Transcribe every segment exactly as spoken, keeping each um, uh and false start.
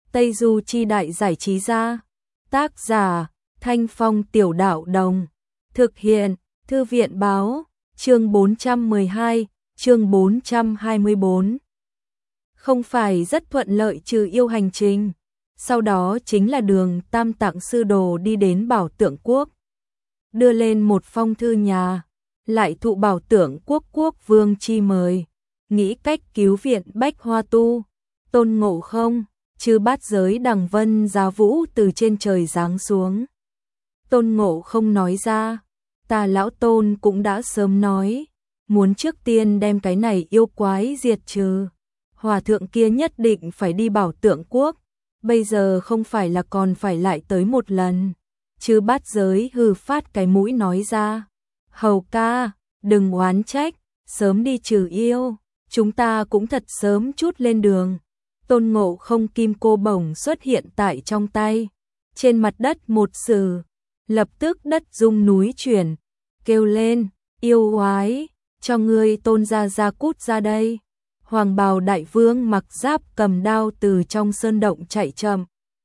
Tây Du Chi Đại Giải Trí Gia. Tác giả Thanh Phong Tiểu Đạo Đồng. Thực hiện Thư viện Báo. Chương bốn trăm mười hai, chương bốn trăm hai mươi bốn. Không phải rất thuận lợi trừ yêu hành trình. Sau đó chính là đường Tam Tạng Sư Đồ đi đến Bảo Tượng Quốc. Đưa lên một phong thư nhà, lại thụ Bảo Tượng Quốc quốc vương chi mời, nghĩ cách cứu viện Bách Hoa Tu. Tôn Ngộ Không, chư bát giới đằng vân giá vũ từ trên trời giáng xuống. Tôn Ngộ Không nói ra, ta lão Tôn cũng đã sớm nói, muốn trước tiên đem cái này yêu quái diệt trừ. Hòa thượng kia nhất định phải đi Bảo Tượng Quốc, bây giờ không phải là còn phải lại tới một lần. Chư bát giới hừ phát cái mũi nói ra, hầu ca, đừng oán trách, sớm đi trừ yêu, chúng ta cũng thật sớm chút lên đường. Tôn Ngộ Không kim cô bổng xuất hiện tại trong tay, trên mặt đất một sử, lập tức đất rung núi chuyển, kêu lên, yêu quái, cho ngươi Tôn gia gia cút ra đây. Hoàng bào đại vương mặc giáp cầm đao từ trong sơn động chạy chậm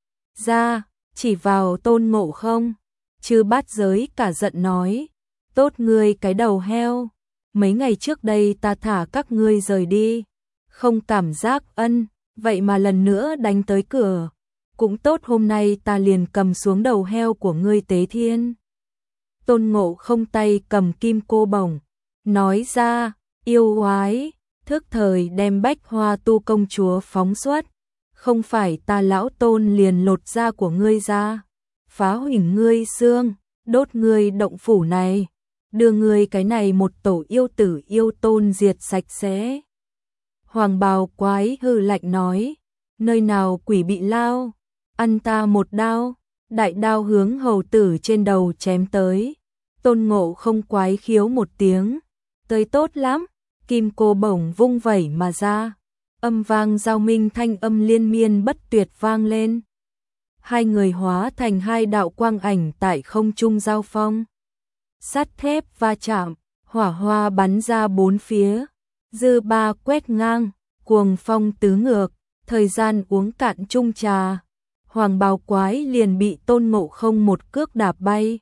ra, chỉ vào Tôn Ngộ Không. Chư bát giới cả giận nói, tốt ngươi cái đầu heo, mấy ngày trước đây ta thả các ngươi rời đi, không cảm giác ân, vậy mà lần nữa đánh tới cửa, cũng tốt hôm nay ta liền cầm xuống đầu heo của ngươi tế thiên. Tôn Ngộ Không tay cầm kim cô bổng, nói ra, yêu quái, thức thời đem Bách Hoa Tu công chúa phóng xuất, không phải ta lão Tôn liền lột da của ngươi ra, phá hủy ngươi xương, đốt ngươi động phủ này, đưa ngươi cái này một tổ yêu tử yêu tôn diệt sạch sẽ. Hoàng bào quái hư lạnh nói, nơi nào quỷ bị lao, ăn ta một đao, đại đao hướng hầu tử trên đầu chém tới. Tôn Ngộ Không quái khiếu một tiếng, tới tốt lắm, kim cô bổng vung vẩy mà ra, âm vang giao minh thanh âm liên miên bất tuyệt vang lên. Hai người hóa thành hai đạo quang ảnh tại không trung giao phong. Sắt thép va chạm, hỏa hoa bắn ra bốn phía, dư ba quét ngang, cuồng phong tứ ngược, thời gian uống cạn chung trà. Hoàng bào quái liền bị Tôn Ngộ Không một cước đạp bay,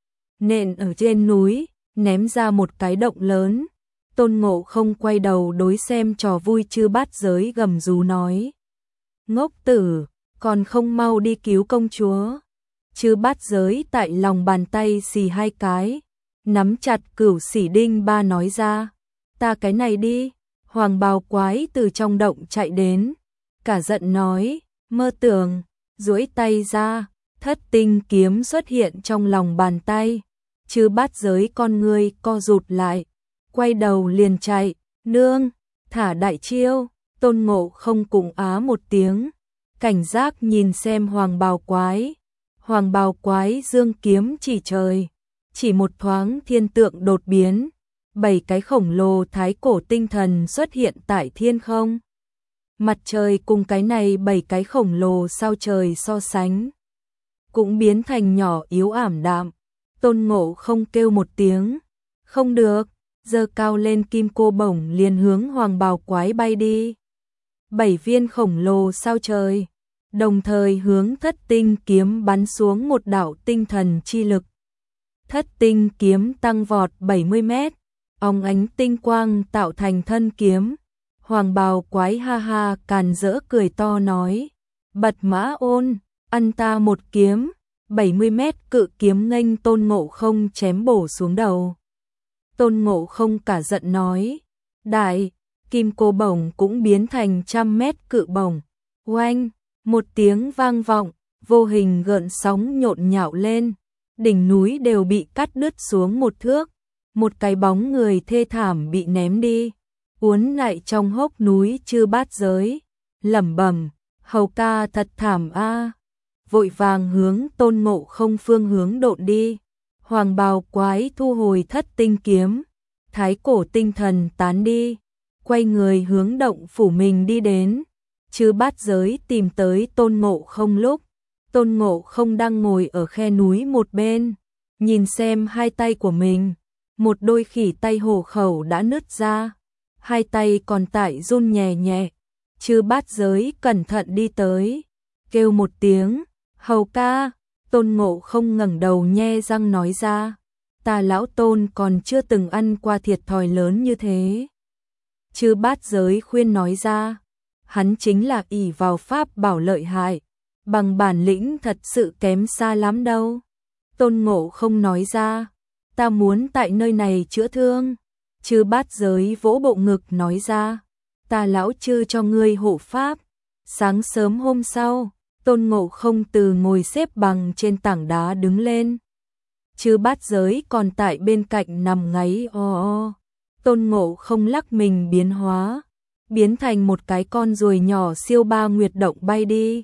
nện ở trên núi, ném ra một cái động lớn. Tôn Ngộ Không quay đầu đối xem trò vui chư bát giới gầm rú nói, ngốc tử, còn không mau đi cứu công chúa. Chư bát giới tại lòng bàn tay xì hai cái, nắm chặt cửu xỉ đinh ba nói ra, ta cái này đi. Hoàng bào quái từ trong động chạy đến, cả giận nói, mơ tưởng, duỗi tay ra, thất tinh kiếm xuất hiện trong lòng bàn tay. Chư bát giới con ngươi co rụt lại, quay đầu liền chạy, nương, thả đại chiêu. Tôn Ngộ Không cùng á một tiếng, cảnh giác nhìn xem hoàng bào quái. Hoàng bào quái dương kiếm chỉ trời, chỉ một thoáng thiên tượng đột biến, bảy cái khổng lồ thái cổ tinh thần xuất hiện tại thiên không. Mặt trời cùng cái này bảy cái khổng lồ sao trời so sánh, cũng biến thành nhỏ yếu ảm đạm. Tôn Ngộ Không kêu một tiếng, không được, giơ cao lên kim cô bổng liền hướng hoàng bào quái bay đi. Bảy viên khổng lồ sao trời, đồng thời hướng thất tinh kiếm bắn xuống một đạo tinh thần chi lực. Thất tinh kiếm tăng vọt bảy mươi mét, óng ánh tinh quang tạo thành thân kiếm. Hoàng bào quái ha ha càn rỡ cười to nói, bật mã ôn, ăn ta một kiếm. bảy mươi mét cự kiếm nghênh Tôn Ngộ Không chém bổ xuống đầu. Tôn Ngộ Không cả giận nói, đại, kim cô bổng cũng biến thành trăm mét cự bổng. Oanh, một tiếng vang vọng, vô hình gợn sóng nhộn nhạo lên, đỉnh núi đều bị cắt đứt xuống một thước, một cái bóng người thê thảm bị ném đi, uốn lại trong hốc núi chư bát giới, lẩm bẩm, hầu ca thật thảm a. Vội vàng hướng Tôn Ngộ Không phương hướng độn đi. Hoàng bào quái thu hồi thất tinh kiếm, thái cổ tinh thần tán đi, quay người hướng động phủ mình đi đến. Chư bát giới tìm tới Tôn Ngộ Không lúc, Tôn Ngộ Không đang ngồi ở khe núi một bên, nhìn xem hai tay của mình, một đôi khỉ tay hổ khẩu đã nứt ra, hai tay còn tại run nhẹ nhẹ. Chư bát giới cẩn thận đi tới, kêu một tiếng, hầu ca. Tôn Ngộ Không ngẩng đầu nhe răng nói ra, ta lão Tôn còn chưa từng ăn qua thiệt thòi lớn như thế. Chư Bát Giới khuyên nói ra, hắn chính là ỷ vào pháp bảo lợi hại, bằng bản lĩnh thật sự kém xa lắm đâu. Tôn Ngộ Không nói ra, ta muốn tại nơi này chữa thương. Chư Bát Giới vỗ bộ ngực nói ra, ta lão chư cho ngươi hộ pháp. Sáng sớm hôm sau, Tôn Ngộ Không từ ngồi xếp bằng trên tảng đá đứng lên. Chư Bát Giới còn tại bên cạnh nằm ngáy o o. Tôn Ngộ Không lắc mình biến hóa, biến thành một cái con ruồi nhỏ siêu ba nguyệt động bay đi.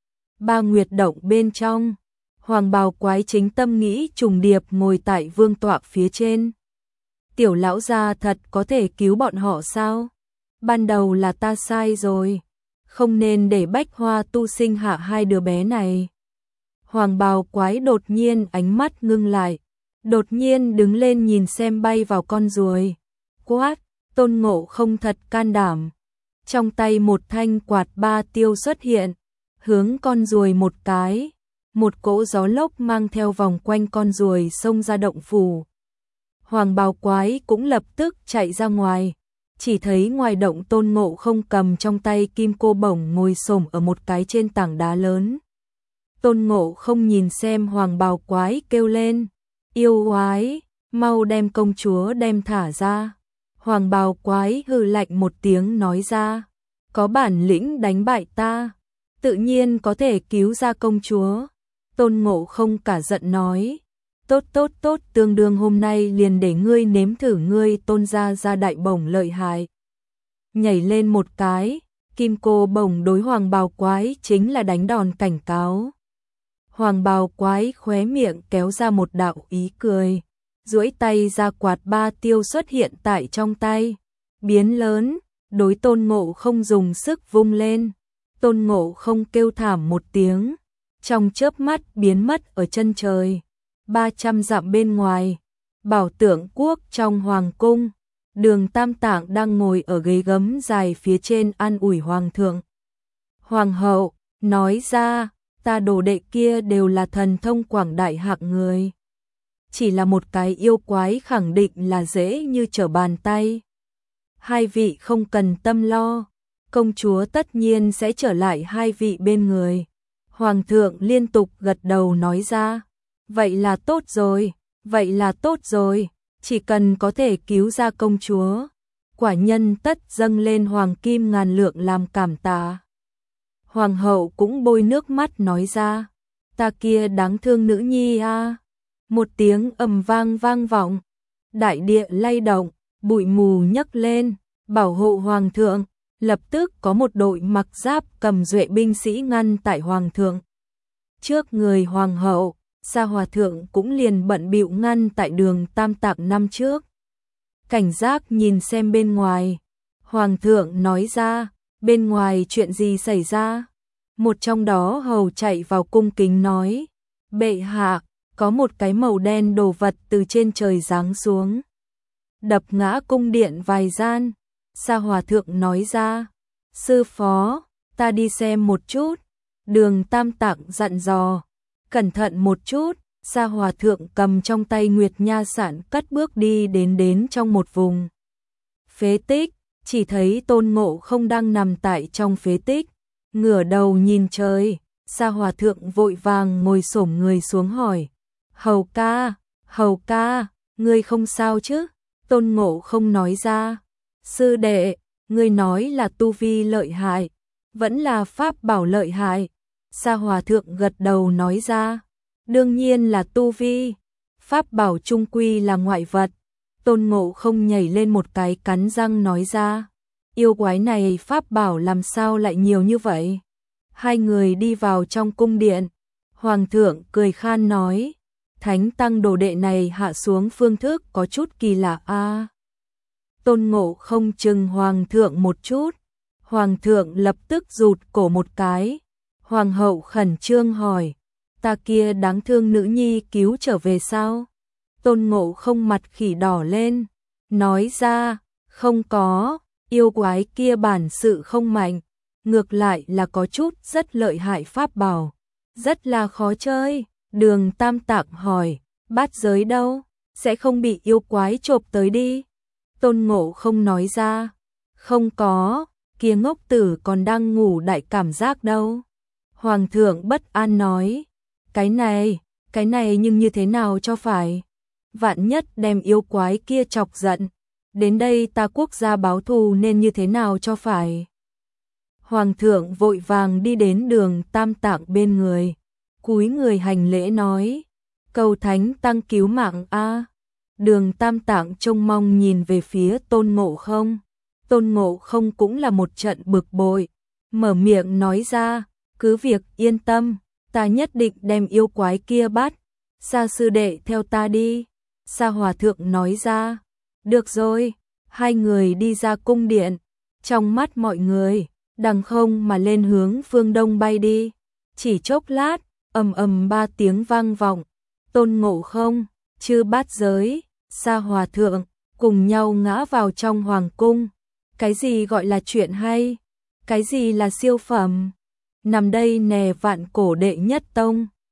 Ba nguyệt động bên trong, Hoàng Bào Quái chính tâm nghĩ trùng điệp ngồi tại vương tọa phía trên. Tiểu lão gia thật có thể cứu bọn họ sao? Ban đầu là ta sai rồi, không nên để Bách Hoa tu sinh hạ hai đứa bé này. Hoàng Bào Quái đột nhiên ánh mắt ngưng lại, đột nhiên đứng lên nhìn xem bay vào con ruồi. Quát, Tôn Ngộ Không thật can đảm. Trong tay một thanh quạt ba tiêu xuất hiện, hướng con ruồi một cái, một cỗ gió lốc mang theo vòng quanh con ruồi xông ra động phủ. Hoàng Bào Quái cũng lập tức chạy ra ngoài, chỉ thấy ngoài động Tôn Ngộ Không cầm trong tay kim cô bổng ngồi xổm ở một cái trên tảng đá lớn. Tôn Ngộ Không nhìn xem Hoàng Bào Quái kêu lên, yêu quái, mau đem công chúa đem thả ra. Hoàng Bào Quái hừ lạnh một tiếng nói ra, có bản lĩnh đánh bại ta, tự nhiên có thể cứu ra công chúa. Tôn Ngộ Không cả giận nói, tốt tốt tốt, tương đương hôm nay liền để ngươi nếm thử ngươi Tôn gia gia đại bổng lợi hại. Nhảy lên một cái, kim cô bổng đối Hoàng Bào Quái chính là đánh đòn cảnh cáo. Hoàng Bào Quái khóe miệng kéo ra một đạo ý cười, duỗi tay ra quạt ba tiêu xuất hiện tại trong tay, biến lớn, đối Tôn Ngộ Không dùng sức vung lên. Tôn Ngộ Không kêu thảm một tiếng, trong chớp mắt biến mất ở chân trời. Ba trăm dặm bên ngoài, Bảo Tượng Quốc trong hoàng cung, Đường Tam Tạng đang ngồi ở ghế gấm dài phía trên an ủi hoàng thượng. Hoàng hậu, nói ra, ta đồ đệ kia đều là thần thông quảng đại hạng người. Chỉ là một cái yêu quái khẳng định là dễ như trở bàn tay. Hai vị không cần tâm lo, công chúa tất nhiên sẽ trở lại hai vị bên người. Hoàng thượng liên tục gật đầu nói ra, vậy là tốt rồi, vậy là tốt rồi, chỉ cần có thể cứu ra công chúa, quả nhân tất dâng lên hoàng kim ngàn lượng làm cảm tạ. Hoàng hậu cũng bôi nước mắt nói ra, ta kia đáng thương nữ nhi a. Một tiếng ầm vang vang vọng, đại địa lay động, bụi mù nhấc lên, bảo hộ hoàng thượng. Lập tức có một đội mặc giáp cầm duệ binh sĩ ngăn tại hoàng thượng trước người. Hoàng hậu, Sa Hòa thượng cũng liền bận bịu ngăn tại Đường Tam Tạng năm trước. Cảnh giác nhìn xem bên ngoài. Hoàng thượng nói ra, bên ngoài chuyện gì xảy ra? Một trong đó hầu chạy vào cung kính nói, bệ hạ, có một cái màu đen đồ vật từ trên trời giáng xuống, đập ngã cung điện vài gian. Sa Hòa thượng nói ra, sư phó, ta đi xem một chút. Đường Tam Tạng dặn dò, cẩn thận một chút. Sa Hòa thượng cầm trong tay Nguyệt Nha Sản cất bước đi đến đến trong một vùng phế tích, chỉ thấy Tôn Ngộ Không đang nằm tại trong phế tích, ngửa đầu nhìn trời. Sa Hòa thượng vội vàng ngồi xổm người xuống hỏi, hầu ca, hầu ca, ngươi không sao chứ? Tôn Ngộ Không nói ra, sư đệ, ngươi nói là tu vi lợi hại, vẫn là pháp bảo lợi hại? Sa Hòa thượng gật đầu nói ra, đương nhiên là tu vi, pháp bảo trung quy là ngoại vật. Tôn Ngộ Không nhảy lên một cái cắn răng nói ra, yêu quái này pháp bảo làm sao lại nhiều như vậy? Hai người đi vào trong cung điện, hoàng thượng cười khan nói, thánh tăng đồ đệ này hạ xuống phương thức có chút kỳ lạ a. À. Tôn Ngộ Không chừng hoàng thượng một chút, hoàng thượng lập tức rụt cổ một cái. Hoàng hậu khẩn trương hỏi, ta kia đáng thương nữ nhi cứu trở về sao? Tôn Ngộ Không mặt khỉ đỏ lên, nói ra, không có, yêu quái kia bản sự không mạnh, ngược lại là có chút rất lợi hại pháp bảo, rất là khó chơi. Đường Tam Tạng hỏi, bát giới đâu, sẽ không bị yêu quái chộp tới đi? Tôn Ngộ Không nói ra, không có, kia ngốc tử còn đang ngủ đại cảm giác đâu. Hoàng thượng bất an nói, cái này, cái này nhưng như thế nào cho phải? Vạn nhất đem yêu quái kia chọc giận, đến đây ta quốc gia báo thù nên như thế nào cho phải? Hoàng thượng vội vàng đi đến Đường Tam Tạng bên người, cúi người hành lễ nói, cầu thánh tăng cứu mạng a. Đường Tam Tạng trông mong nhìn về phía Tôn Ngộ Không. Tôn Ngộ Không cũng là một trận bực bội, mở miệng nói ra, cứ việc yên tâm, ta nhất định đem yêu quái kia bắt. Sa sư đệ theo ta đi. Sa hòa thượng nói ra, được rồi. Hai người đi ra cung điện, trong mắt mọi người, đằng không mà lên hướng phương đông bay đi. Chỉ chốc lát, ầm ầm ba tiếng vang vọng. Tôn Ngộ Không, Chư Bát Giới, Sa hòa thượng cùng nhau ngã vào trong hoàng cung. Cái gì gọi là chuyện hay? Cái gì là siêu phẩm? Nằm đây nè vạn cổ đệ nhất tông.